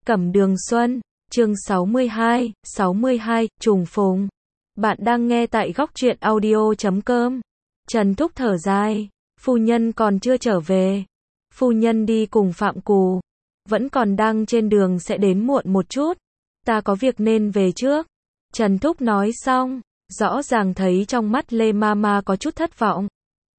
Cẩm Đường Xuân, chương 62, trùng phùng. Bạn đang nghe tại góc truyện audio.com. Trần Thúc thở dài, phu nhân còn chưa trở về. Phu nhân đi cùng Phạm Cù, vẫn còn đang trên đường sẽ đến muộn một chút. Ta có việc nên về trước. Trần Thúc nói xong, rõ ràng thấy trong mắt Lê Mama có chút thất vọng.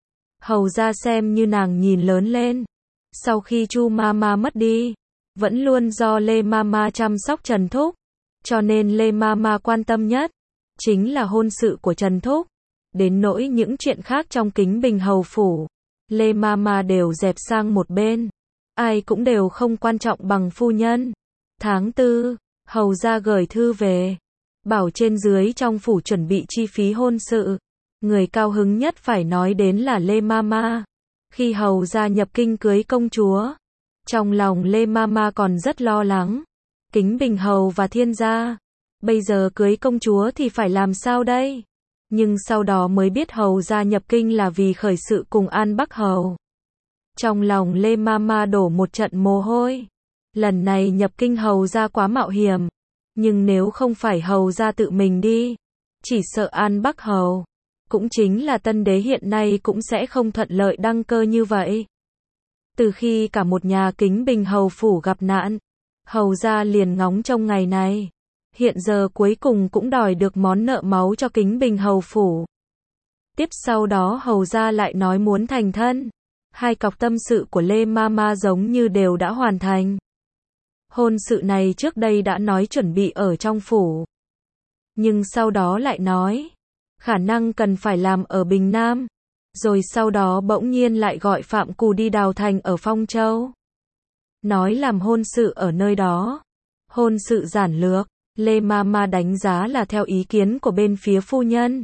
Hầu ra xem như nàng nhìn lớn lên. Sau khi Chu Mama mất đi, vẫn luôn do Lê Mama chăm sóc Trần Thúc, cho nên Lê Mama quan tâm nhất chính là hôn sự của Trần Thúc. Đến nỗi những chuyện khác trong Kính Bình hầu phủ, Lê Mama đều dẹp sang một bên, ai cũng đều không quan trọng bằng phu nhân. Tháng 4, hầu ra gửi thư về, bảo trên dưới trong phủ chuẩn bị chi phí hôn sự. Người cao hứng nhất phải nói đến là Lê Mama. Khi hầu ra nhập kinh cưới công chúa, trong lòng Lê Mama còn rất lo lắng. Kính Bình hầu và Thiên gia, bây giờ cưới công chúa thì phải làm sao đây? Nhưng sau đó mới biết hầu ra nhập kinh là vì khởi sự cùng An Bắc hầu. Trong lòng Lê Mama đổ một trận mồ hôi. Lần này nhập kinh hầu ra quá mạo hiểm, nhưng nếu không phải hầu ra tự mình đi, chỉ sợ An Bắc hầu, cũng chính là tân đế hiện nay cũng sẽ không thuận lợi đăng cơ như vậy. Từ khi cả một nhà Kính Bình hầu phủ gặp nạn, hầu ra liền ngóng trông ngày này. Hiện giờ cuối cùng cũng đòi được món nợ máu cho Kính Bình hầu phủ. Tiếp sau đó hầu ra lại nói muốn thành thân. Hai cọc tâm sự của Lê Mama giống như đều đã hoàn thành. Hôn sự này trước đây đã nói chuẩn bị ở trong phủ, nhưng sau đó lại nói khả năng cần phải làm ở Bình Nam. Rồi sau đó bỗng nhiên lại gọi Phạm Cù đi đào thành ở Phong Châu, nói làm hôn sự ở nơi đó. Hôn sự giản lược, Lê Mama đánh giá là theo ý kiến của bên phía phu nhân.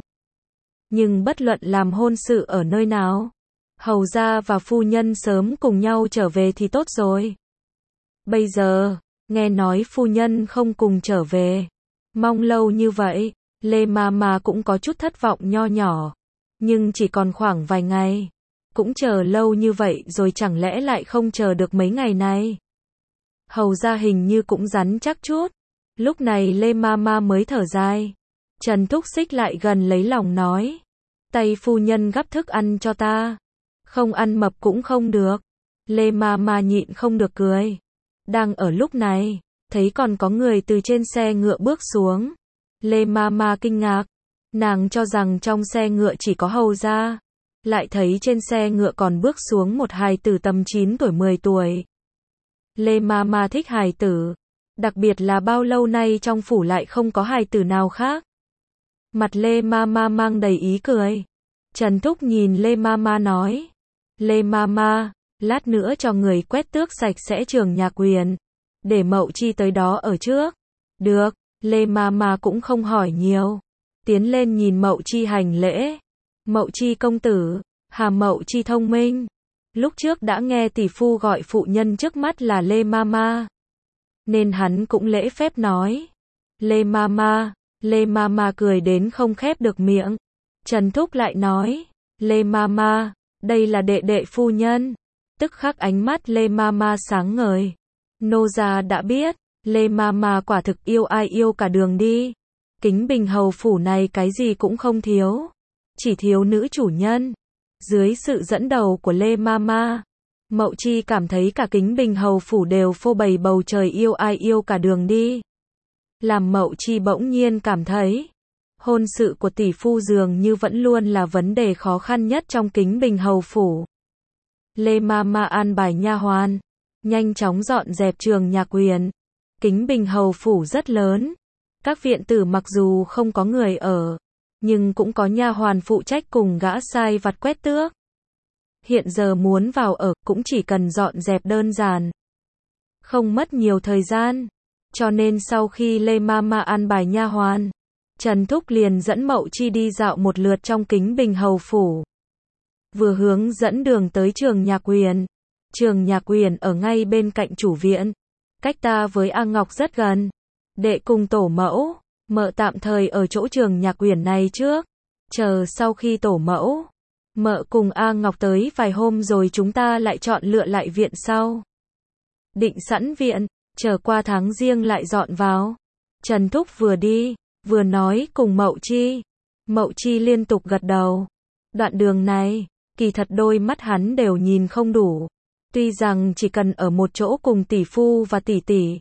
Nhưng bất luận làm hôn sự ở nơi nào, hầu gia và phu nhân sớm cùng nhau trở về thì tốt rồi. Bây giờ, nghe nói phu nhân không cùng trở về, mong lâu như vậy, Lê Mama cũng có chút thất vọng nho nhỏ. Nhưng chỉ còn khoảng vài ngày, cũng chờ lâu như vậy rồi chẳng lẽ lại không chờ được mấy ngày này. Hầu ra hình như cũng rắn chắc chút. Lúc này Lê Mama mới thở dài. Trần Thúc xích lại gần lấy lòng nói, tay phu nhân gắp thức ăn cho ta, không ăn mập cũng không được. Lê Mama nhịn không được cười. Đang ở lúc này, thấy còn có người từ trên xe ngựa bước xuống. Lê Mama kinh ngạc, nàng cho rằng trong xe ngựa chỉ có hầu gia, lại thấy trên xe ngựa còn bước xuống một hài tử tầm 9 tuổi 10 tuổi. Lê Mama thích hài tử, đặc biệt là bao lâu nay trong phủ lại không có hài tử nào khác. Mặt Lê Mama mang đầy ý cười. Trần Thúc nhìn Lê Mama nói, Lê Mama, lát nữa cho người quét tước sạch sẽ Trường Nhạc Huyền, để Mậu Chi tới đó ở trước. Được. Lê Mama cũng không hỏi nhiều, tiến lên nhìn Mậu Chi hành lễ. Mậu Chi công tử, Hà Mậu Chi thông minh. Lúc trước đã nghe tỷ phu gọi phụ nhân trước mắt là Lê Mama, nên hắn cũng lễ phép nói Lê Mama. Lê Mama cười đến không khép được miệng. Trần Thúc lại nói, Lê Mama, đây là đệ đệ phu nhân. Tức khắc ánh mắt Lê Mama sáng ngời. Nô gia đã biết, Lê Mama quả thực yêu ai yêu cả đường đi. Kính Bình hầu phủ này cái gì cũng không thiếu, chỉ thiếu nữ chủ nhân. Dưới sự dẫn đầu của Lê Mama, Mậu Chi cảm thấy cả Kính Bình hầu phủ đều phô bày bầu trời yêu ai yêu cả đường đi. Làm Mậu Chi bỗng nhiên cảm thấy, hôn sự của tỷ phu dường như vẫn luôn là vấn đề khó khăn nhất trong Kính Bình hầu phủ. Lê Mama an bài nha hoàn, nhanh chóng dọn dẹp Trường Nhạc Huyền. Kính Bình hầu phủ rất lớn, các viện tử mặc dù không có người ở, nhưng cũng có nha hoàn phụ trách cùng gã sai vặt quét tước. Hiện giờ muốn vào ở cũng chỉ cần dọn dẹp đơn giản, không mất nhiều thời gian. Cho nên sau khi Lê Mama an bài nha hoàn, Trần Thúc liền dẫn Mậu Chi đi dạo một lượt trong Kính Bình hầu phủ, vừa hướng dẫn đường tới Trường Nhạc Huyền. Trường Nhạc Huyền ở ngay bên cạnh chủ viện, cách ta với A Ngọc rất gần. Đệ cùng tổ mẫu, mợ tạm thời ở chỗ Trường Nhạc Huyền này trước, chờ sau khi tổ mẫu, mợ cùng A Ngọc tới vài hôm rồi chúng ta lại chọn lựa lại viện sau. Định sẵn viện, chờ qua tháng Giêng lại dọn vào. Trần Thúc vừa đi, vừa nói cùng Mậu Chi. Mậu Chi liên tục gật đầu. Đoạn đường này, kỳ thật đôi mắt hắn đều nhìn không đủ. Tuy rằng chỉ cần ở một chỗ cùng tỷ phu và tỷ tỷ,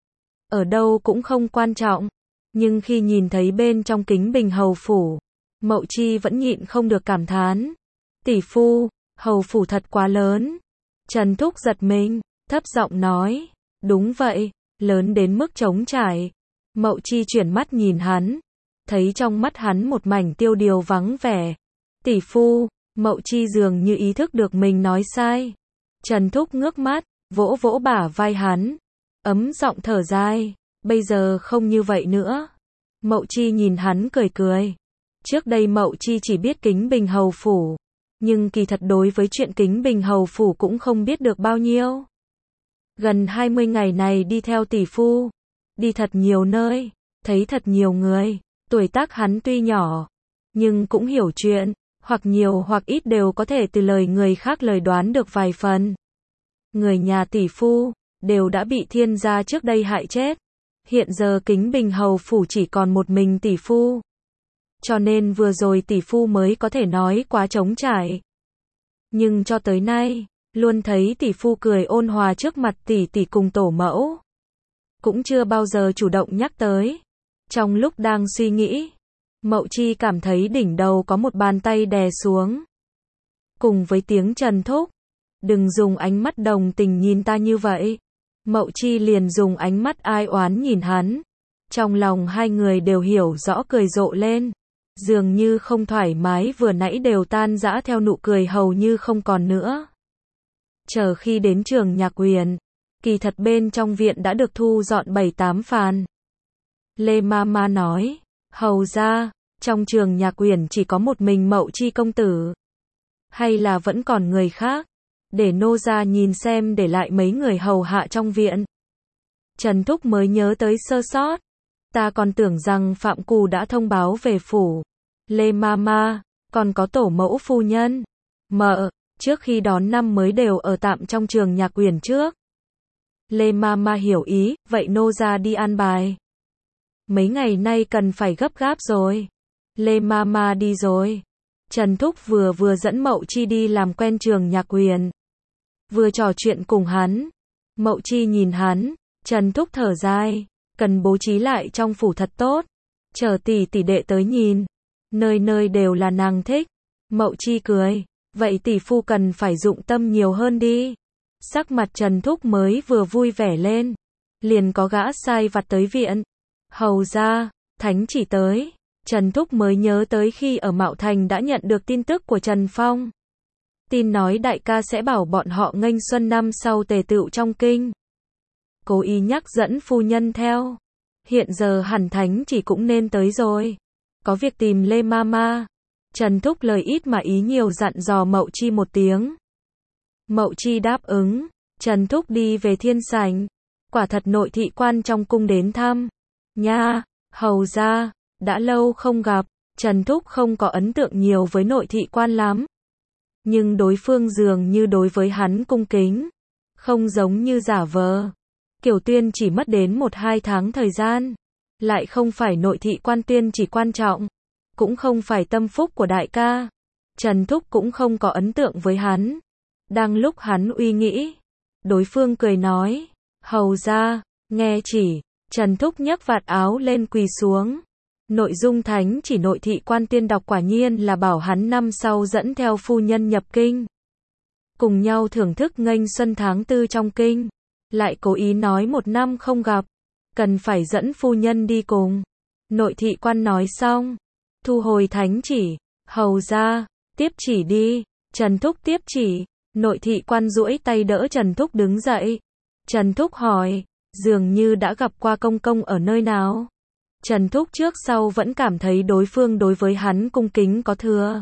ở đâu cũng không quan trọng. Nhưng khi nhìn thấy bên trong Kính Bình hầu phủ, Mậu Chi vẫn nhịn không được cảm thán. Tỷ phu, hầu phủ thật quá lớn. Trần Thúc giật mình, thấp giọng nói. Đúng vậy, lớn đến mức trống trải. Mậu Chi chuyển mắt nhìn hắn, thấy trong mắt hắn một mảnh tiêu điều vắng vẻ. Tỷ phu, Mậu Chi dường như ý thức được mình nói sai. Trần Thúc ngước mắt, vỗ vỗ bả vai hắn, ấm giọng thở dài. Bây giờ không như vậy nữa. Mậu Chi nhìn hắn cười cười. Trước đây Mậu Chi chỉ biết Kính Bình hầu phủ, nhưng kỳ thật đối với chuyện Kính Bình hầu phủ cũng không biết được bao nhiêu. Gần 20 ngày này đi theo tỷ phu, đi thật nhiều nơi, thấy thật nhiều người. Tuổi tác hắn tuy nhỏ, nhưng cũng hiểu chuyện, hoặc nhiều hoặc ít đều có thể từ lời người khác lời đoán được vài phần. Người nhà tỷ phu đều đã bị thiên gia trước đây hại chết. Hiện giờ Kính Bình hầu phủ chỉ còn một mình tỷ phu. Cho nên vừa rồi tỷ phu mới có thể nói quá trống trải. Nhưng cho tới nay, luôn thấy tỷ phu cười ôn hòa trước mặt tỷ tỷ cùng tổ mẫu. Cũng chưa bao giờ chủ động nhắc tới. Trong lúc đang suy nghĩ, Mậu Chi cảm thấy đỉnh đầu có một bàn tay đè xuống. Cùng với tiếng Trần Thúc, đừng dùng ánh mắt đồng tình nhìn ta như vậy. Mậu Chi liền dùng ánh mắt ai oán nhìn hắn. Trong lòng hai người đều hiểu rõ cười rộ lên. Dường như không thoải mái vừa nãy đều tan rã theo nụ cười hầu như không còn nữa. Chờ khi đến Trường Nhạc Uyển, kỳ thật bên trong viện đã được thu dọn 7-8 phàn. Lê Mama nói, hầu ra, trong Trường Nhạc Uyển chỉ có một mình Mậu Chi công tử. Hay là vẫn còn người khác? Để nô gia nhìn xem để lại mấy người hầu hạ trong viện. Trần Thúc mới nhớ tới sơ sót. Ta còn tưởng rằng Phạm Cù đã thông báo về phủ. Lê Mama, còn có tổ mẫu phu nhân. Mợ, trước khi đón năm mới đều ở tạm trong Trường Nhạc Uyển trước. Lê Mama hiểu ý, vậy nô gia đi an bài. Mấy ngày nay cần phải gấp gáp rồi. Lê Mama đi rồi. Trần Thúc vừa dẫn Mậu Chi đi làm quen Trường Nhạc Uyển. Vừa trò chuyện cùng hắn. Mậu Chi nhìn hắn, Trần Thúc thở dài, cần bố trí lại trong phủ thật tốt. Chờ tỷ tỷ đệ tới nhìn. Nơi nơi đều là nàng thích. Mậu Chi cười, vậy tỷ phu cần phải dụng tâm nhiều hơn đi. Sắc mặt Trần Thúc mới vừa vui vẻ lên. Liền có gã sai vặt tới viện. Hầu ra, thánh chỉ tới. Trần Thúc mới nhớ tới khi ở Mạo Thành đã nhận được tin tức của Trần Phong. Tin nói đại ca sẽ bảo bọn họ nghênh xuân năm sau tề tựu trong kinh. Cố ý nhắc dẫn phu nhân theo. Hiện giờ hẳn thánh chỉ cũng nên tới rồi. Có việc tìm Lê Mama. Trần Thúc lời ít mà ý nhiều dặn dò Mậu Chi một tiếng. Mậu Chi đáp ứng. Trần Thúc đi về thiên sảnh. Quả thật nội thị quan trong cung đến thăm. Nha, hầu ra, đã lâu không gặp. Trần Thúc không có ấn tượng nhiều với nội thị quan lắm. Nhưng đối phương dường như đối với hắn cung kính. Không giống như giả vờ. Kiều Tuyên chỉ mất đến 1-2 tháng thời gian. Lại không phải nội thị quan Tuyên chỉ quan trọng. Cũng không phải tâm phúc của đại ca. Trần Thúc cũng không có ấn tượng với hắn. Đang lúc hắn uy nghĩ, đối phương cười nói, hầu ra, nghe chỉ. Trần Thúc nhấc vạt áo lên quỳ xuống. Nội dung thánh chỉ nội thị quan Tiên đọc quả nhiên là bảo hắn năm sau dẫn theo phu nhân nhập kinh. Cùng nhau thưởng thức nghênh xuân tháng 4 trong kinh. Lại cố ý nói 1 năm không gặp. Cần phải dẫn phu nhân đi cùng. Nội thị quan nói xong. Thu hồi thánh chỉ. Hầu ra, tiếp chỉ đi. Trần Thúc tiếp chỉ. Nội thị quan duỗi tay đỡ Trần Thúc đứng dậy. Trần Thúc hỏi, dường như đã gặp qua công công ở nơi nào? Trần Thúc trước sau vẫn cảm thấy đối phương đối với hắn cung kính có thừa.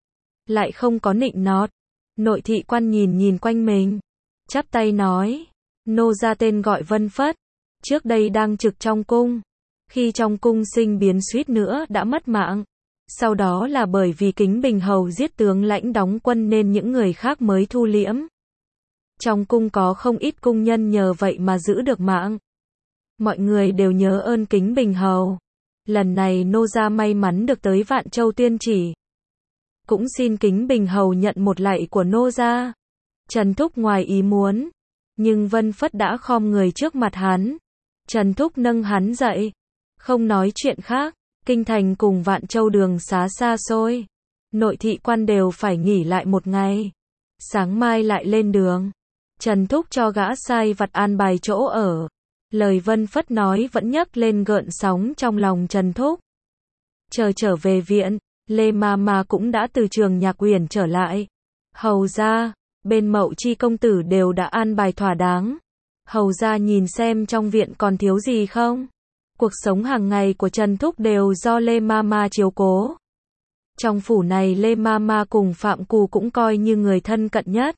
Lại không có nịnh nọt. Nội thị quan nhìn quanh mình. Chắp tay nói, nô ra tên gọi Vân Phất. Trước đây đang trực trong cung. Khi trong cung sinh biến suýt nữa đã mất mạng. Sau đó là bởi vì Kính Bình hầu giết tướng lãnh đóng quân nên những người khác mới thu liễm. Trong cung có không ít cung nhân nhờ vậy mà giữ được mạng. Mọi người đều nhớ ơn Kính Bình Hầu. Lần này nô gia may mắn được tới Vạn Châu Tuyên Chỉ. Cũng xin Kính Bình Hầu nhận một lạy của nô gia. Trần Thúc ngoài ý muốn, nhưng Vân Phất đã khom người trước mặt hắn. Trần Thúc nâng hắn dậy, không nói chuyện khác. Kinh thành cùng Vạn Châu đường xá xa xôi, nội thị quan đều phải nghỉ lại một ngày. Sáng mai lại lên đường. Trần Thúc cho gã sai vặt an bài chỗ ở. Lời Vân Phất nói vẫn nhấc lên gợn sóng trong lòng Trần Thúc. Chờ trở về viện, Lê Ma cũng đã từ trường Nhạc Uyển trở lại. Hầu gia, bên Mậu Chi công tử đều đã an bài thỏa đáng. Hầu gia nhìn xem trong viện còn thiếu gì không? Cuộc sống hàng ngày của Trần Thúc đều do Lê Ma chiếu cố. Trong phủ này Lê Ma cùng Phạm Cù cũng coi như người thân cận nhất.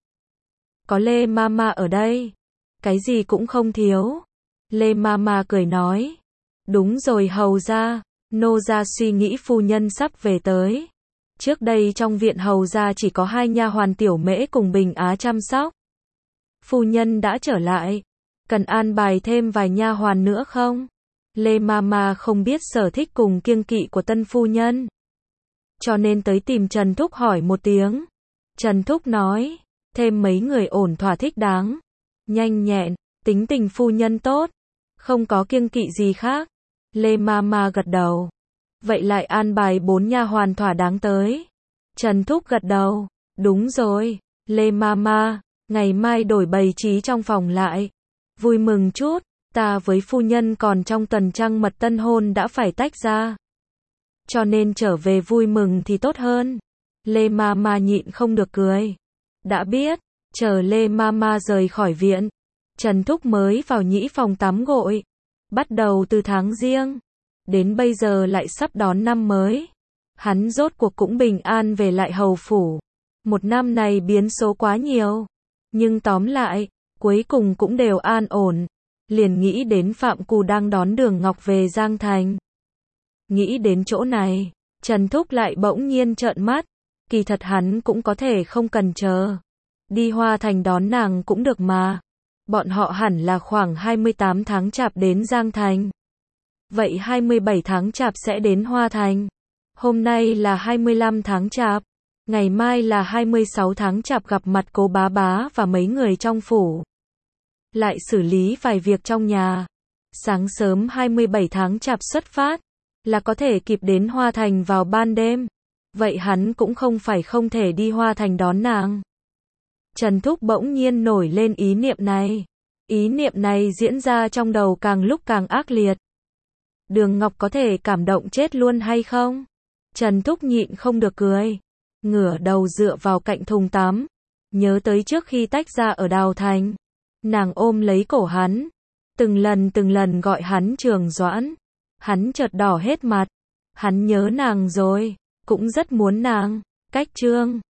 Có Lê Ma ở đây, cái gì cũng không thiếu. Lê Ma cười nói, đúng rồi hầu gia, nô gia suy nghĩ phu nhân sắp về tới. Trước đây trong viện hầu gia chỉ có 2 nha hoàn Tiểu Mễ cùng Bình Á chăm sóc. Phu nhân đã trở lại, cần an bài thêm vài nha hoàn nữa không? Lê Ma không biết sở thích cùng kiêng kỵ của tân phu nhân, cho nên tới tìm Trần Thúc hỏi một tiếng. Trần Thúc nói, thêm mấy người ổn thỏa thích đáng, nhanh nhẹn, tính tình phu nhân tốt, không có kiêng kỵ gì khác. Lê Ma gật đầu. Vậy lại an bài 4 nha hoàn thỏa đáng tới. Trần Thúc gật đầu, đúng rồi, Lê Ma, ngày mai đổi bày trí trong phòng lại. Vui mừng chút, ta với phu nhân còn trong tuần trăng mật tân hôn đã phải tách ra. Cho nên trở về vui mừng thì tốt hơn. Lê Ma nhịn không được cười. Đã biết, chờ Lê Ma rời khỏi viện, Trần Thúc mới vào nhĩ phòng tắm gội. Bắt đầu từ tháng Giêng, đến bây giờ lại sắp đón năm mới. Hắn rốt cuộc cũng bình an về lại hầu phủ. Một năm này biến số quá nhiều, nhưng tóm lại, cuối cùng cũng đều an ổn. Liền nghĩ đến Phạm Cù đang đón Đường Ngọc về Giang Thành. Nghĩ đến chỗ này, Trần Thúc lại bỗng nhiên trợn mắt. Kỳ thật hắn cũng có thể không cần chờ. Đi Hoa Thành đón nàng cũng được mà. Bọn họ hẳn là khoảng 28 tháng Chạp đến Giang Thành. Vậy 27 tháng Chạp sẽ đến Hoa Thành. Hôm nay là 25 tháng Chạp. Ngày mai là 26 tháng Chạp gặp mặt Cố Bá và mấy người trong phủ. Lại xử lý vài việc trong nhà. Sáng sớm 27 tháng Chạp xuất phát, là có thể kịp đến Hoa Thành vào ban đêm. Vậy hắn cũng không phải không thể đi Hoa Thành đón nàng. Trần Thúc bỗng nhiên nổi lên ý niệm này. Ý niệm này diễn ra trong đầu càng lúc càng ác liệt. Đường Ngọc có thể cảm động chết luôn hay không? Trần Thúc nhịn không được cười. Ngửa đầu dựa vào cạnh thùng tắm. Nhớ tới trước khi tách ra ở Đào Thành. Nàng ôm lấy cổ hắn. Từng lần gọi hắn Trường Doãn. Hắn chợt đỏ hết mặt. Hắn nhớ nàng rồi. Cũng rất muốn nàng. Cách Trương